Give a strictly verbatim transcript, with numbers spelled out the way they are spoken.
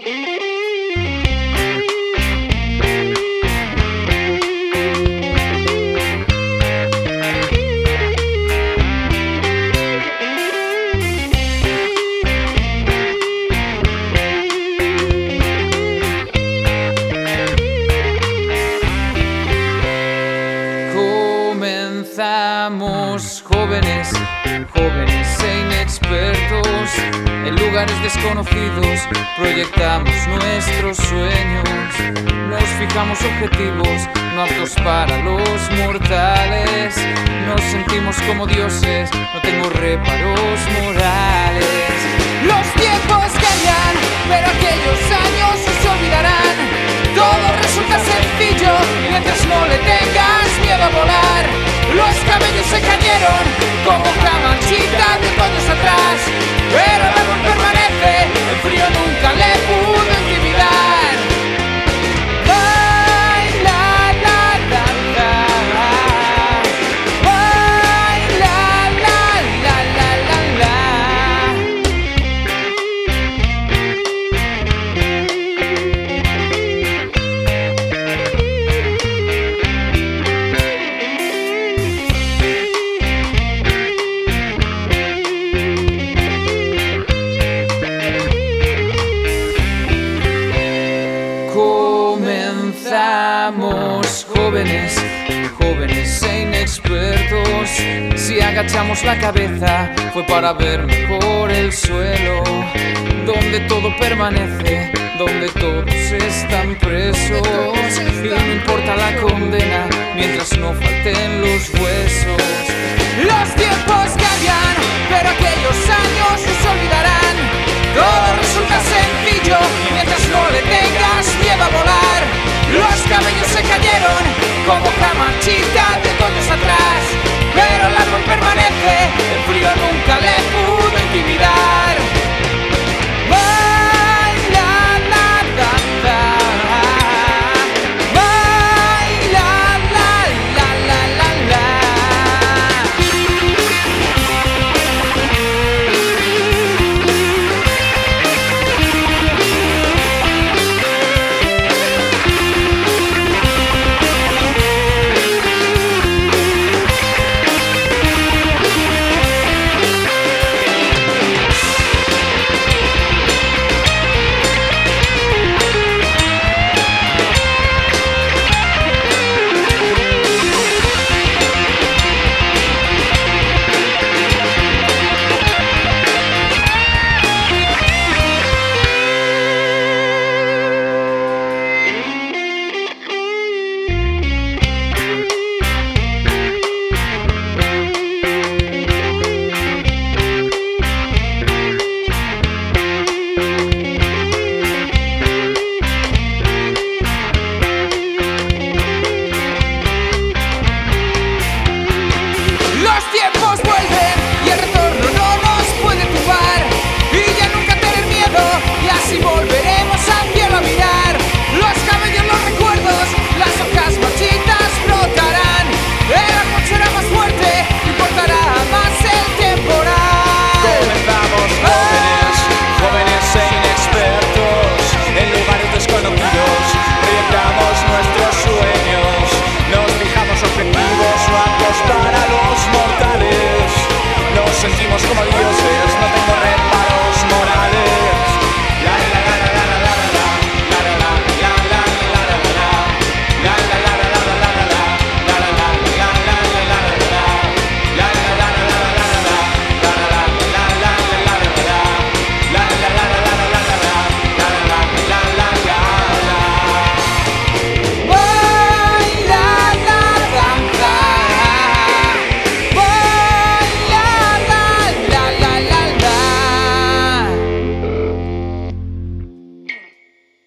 Comenzamos jóvenes, jóvenes e inexpertos, en lugares desconocidos proyectamos nuestros sueños, nos fijamos objetivos no aptos para los mortales, nos sentimos como dioses, no tengo reparos morales. Los tiempos cambian, pero aquellos años no se olvidarán, todo resulta sencillo mientras no le tengas miedo a volar. Los cabellos se cayeron como camachita de años atrás, pero el árbol permanece, el frío nunca le pudo intimidar. Ay, la, la, la, la. Ay, la, la, la, la, la, la. Comenzamos jóvenes, jóvenes e inexpertos. Si agachamos la cabeza fue para ver mejor el suelo, donde todo permanece, donde todos están presos. Y no importa la condena mientras no falten los huesos. Los tiempos cambian, pero aquellos años no se olvidarán. Todo resulta sencillo mientras no le tengas miedo a volar. Los cabellos se cayeron como camachita de años atrás, pero el árbol permanece, el frío nunca le pudo